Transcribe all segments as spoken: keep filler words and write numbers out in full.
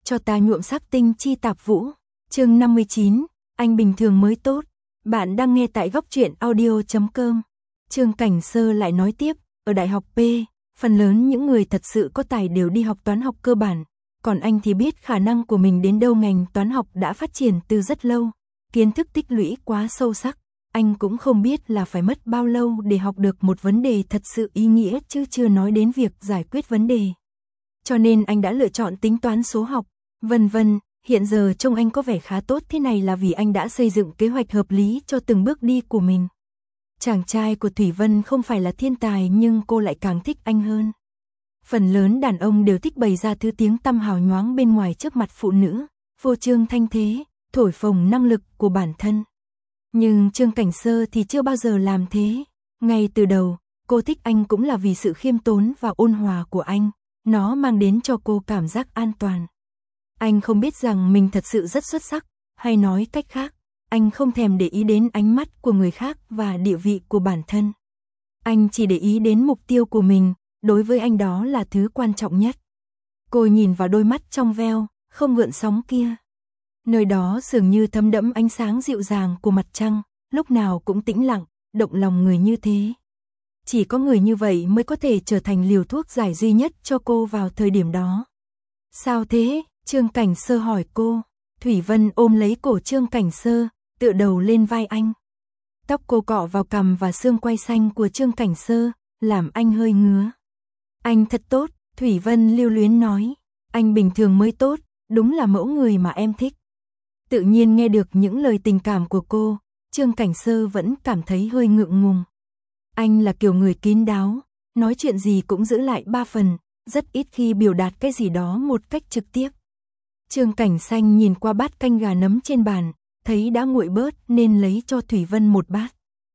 cho ta nhuộm sắc tinh chi tạp vũ. Chương năm mươi chín, anh bình thường mới tốt. Bạn đang nghe tại góc truyện audio chấm com. Trương Cảnh Sơ lại nói tiếp, ở đại học P, phần lớn những người thật sự có tài đều đi học toán học cơ bản, còn anh thì biết khả năng của mình đến đâu, ngành toán học đã phát triển từ rất lâu, kiến thức tích lũy quá sâu sắc, anh cũng không biết là phải mất bao lâu để học được một vấn đề thật sự ý nghĩa, chứ chưa nói đến việc giải quyết vấn đề. Cho nên anh đã lựa chọn tính toán số học, vân vân. Hiện giờ trông anh có vẻ khá tốt thế này là vì anh đã xây dựng kế hoạch hợp lý cho từng bước đi của mình. Chàng trai của Thủy Vân không phải là thiên tài nhưng cô lại càng thích anh hơn. Phần lớn đàn ông đều thích bày ra thứ tiếng tăm hào nhoáng bên ngoài trước mặt phụ nữ, phô trương thanh thế, thổi phồng năng lực của bản thân. Nhưng Trương Cảnh Sơ thì chưa bao giờ làm thế. Ngay từ đầu, cô thích anh cũng là vì sự khiêm tốn và ôn hòa của anh, nó mang đến cho cô cảm giác an toàn. Anh không biết rằng mình thật sự rất xuất sắc, hay nói cách khác, anh không thèm để ý đến ánh mắt của người khác và địa vị của bản thân. Anh chỉ để ý đến mục tiêu của mình, đối với anh đó là thứ quan trọng nhất. Cô nhìn vào đôi mắt trong veo, không gợn sóng kia. Nơi đó dường như thấm đẫm ánh sáng dịu dàng của mặt trăng, lúc nào cũng tĩnh lặng, động lòng người như thế. Chỉ có người như vậy mới có thể trở thành liều thuốc giải duy nhất cho cô vào thời điểm đó. Sao thế? Trương Cảnh Sơ hỏi cô. Thủy Vân ôm lấy cổ Trương Cảnh Sơ, tựa đầu lên vai anh. Tóc cô cọ vào cằm và xương quai xanh của Trương Cảnh Sơ, làm anh hơi ngứa. Anh thật tốt, Thủy Vân lưu luyến nói. Anh bình thường mới tốt, đúng là mẫu người mà em thích. Tự nhiên nghe được những lời tình cảm của cô, Trương Cảnh Sơ vẫn cảm thấy hơi ngượng ngùng. Anh là kiểu người kín đáo, nói chuyện gì cũng giữ lại ba phần, rất ít khi biểu đạt cái gì đó một cách trực tiếp. Trương Cảnh Xanh nhìn qua bát canh gà nấm trên bàn, thấy đã nguội bớt nên lấy cho Thủy Vân một bát.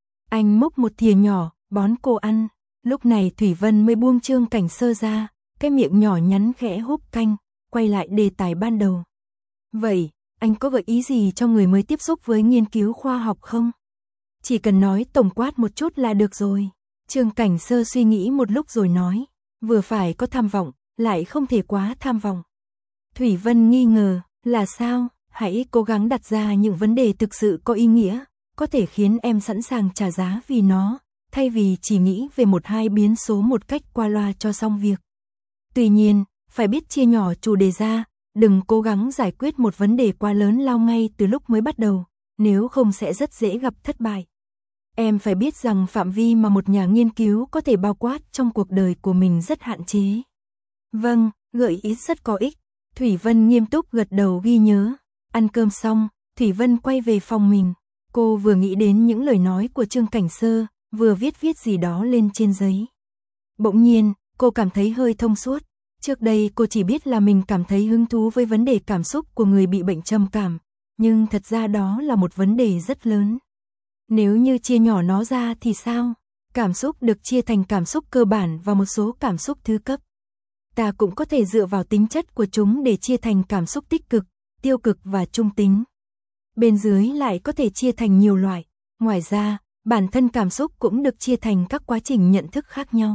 Anh múc một thìa nhỏ, bón cô ăn. Lúc này Thủy Vân mới buông Trương Cảnh Sơ ra, cái miệng nhỏ nhắn khẽ húp canh, quay lại đề tài ban đầu. Vậy, anh có gợi ý gì cho người mới tiếp xúc với nghiên cứu khoa học không? Chỉ cần nói tổng quát một chút là được rồi. Trương Cảnh Sơ suy nghĩ một lúc rồi nói, vừa phải có tham vọng, lại không thể quá tham vọng. Thủy Vân nghi ngờ, là sao? Hãy cố gắng đặt ra những vấn đề thực sự có ý nghĩa, có thể khiến em sẵn sàng trả giá vì nó, thay vì chỉ nghĩ về một hai biến số một cách qua loa cho xong việc. Tuy nhiên, phải biết chia nhỏ chủ đề ra, đừng cố gắng giải quyết một vấn đề quá lớn lao ngay từ lúc mới bắt đầu, nếu không sẽ rất dễ gặp thất bại. Em phải biết rằng phạm vi mà một nhà nghiên cứu có thể bao quát trong cuộc đời của mình rất hạn chế. Vâng, gợi ý rất có ích. Thủy Vân nghiêm túc gật đầu ghi nhớ. Ăn cơm xong, Thủy Vân quay về phòng mình. Cô vừa nghĩ đến những lời nói của Trương Cảnh Sơ, vừa viết viết gì đó lên trên giấy. Bỗng nhiên, cô cảm thấy hơi thông suốt. Trước đây cô chỉ biết là mình cảm thấy hứng thú với vấn đề cảm xúc của người bị bệnh trầm cảm, nhưng thật ra đó là một vấn đề rất lớn. Nếu như chia nhỏ nó ra thì sao? Cảm xúc được chia thành cảm xúc cơ bản và một số cảm xúc thứ cấp. Ta cũng có thể dựa vào tính chất của chúng để chia thành cảm xúc tích cực, tiêu cực và trung tính. Bên dưới lại có thể chia thành nhiều loại. Ngoài ra, bản thân cảm xúc cũng được chia thành các quá trình nhận thức khác nhau.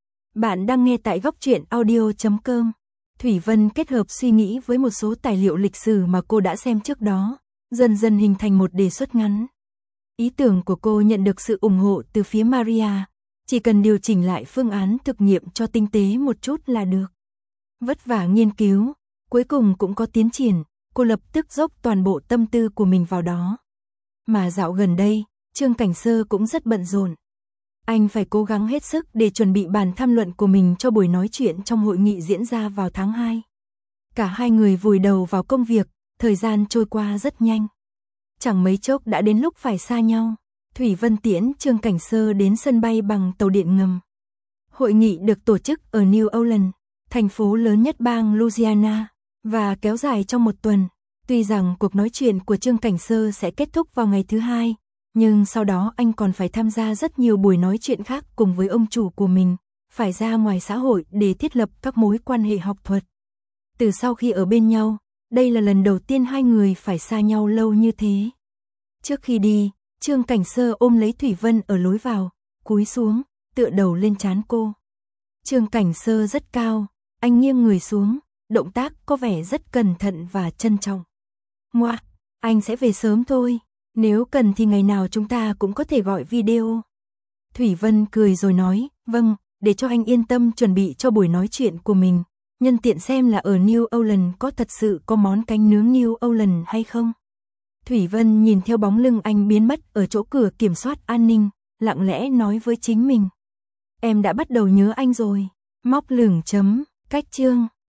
Bạn đang nghe tại góc truyện audio chấm com. Thủy Vân kết hợp suy nghĩ với một số tài liệu lịch sử mà cô đã xem trước đó, dần dần hình thành một đề xuất ngắn. Ý tưởng của cô nhận được sự ủng hộ từ phía Maria, chỉ cần điều chỉnh lại phương án thực nghiệm cho tinh tế một chút là được. Vất vả nghiên cứu, cuối cùng cũng có tiến triển, cô lập tức dốc toàn bộ tâm tư của mình vào đó. Mà dạo gần đây, Trương Cảnh Sơ cũng rất bận rộn. Anh phải cố gắng hết sức để chuẩn bị bản tham luận của mình cho buổi nói chuyện trong hội nghị diễn ra vào tháng hai. Cả hai người vùi đầu vào công việc, thời gian trôi qua rất nhanh. Chẳng mấy chốc đã đến lúc phải xa nhau. Thủy Vân tiễn Trương Cảnh Sơ đến sân bay bằng tàu điện ngầm. Hội nghị được tổ chức ở New Orleans, thành phố lớn nhất bang Louisiana, và kéo dài trong một tuần. Tuy rằng cuộc nói chuyện của Trương Cảnh Sơ sẽ kết thúc vào ngày thứ hai, nhưng sau đó anh còn phải tham gia rất nhiều buổi nói chuyện khác cùng với ông chủ của mình, phải ra ngoài xã hội để thiết lập các mối quan hệ học thuật. Từ sau khi ở bên nhau, đây là lần đầu tiên hai người phải xa nhau lâu như thế. Trước khi đi, Trương Cảnh Sơ ôm lấy Thủy Vân ở lối vào, cúi xuống, tựa đầu lên trán cô. Trương Cảnh Sơ rất cao, anh nghiêng người xuống, động tác có vẻ rất cẩn thận và trân trọng. Ngoa, anh sẽ về sớm thôi, nếu cần thì ngày nào chúng ta cũng có thể gọi video. Thủy Vân cười rồi nói, vâng, để cho anh yên tâm chuẩn bị cho buổi nói chuyện của mình, nhân tiện xem là ở New Orleans có thật sự có món canh nướng New Orleans hay không. Thủy Vân nhìn theo bóng lưng anh biến mất ở chỗ cửa kiểm soát an ninh, lặng lẽ nói với chính mình. Em đã bắt đầu nhớ anh rồi, móc lửng chấm, cách chương.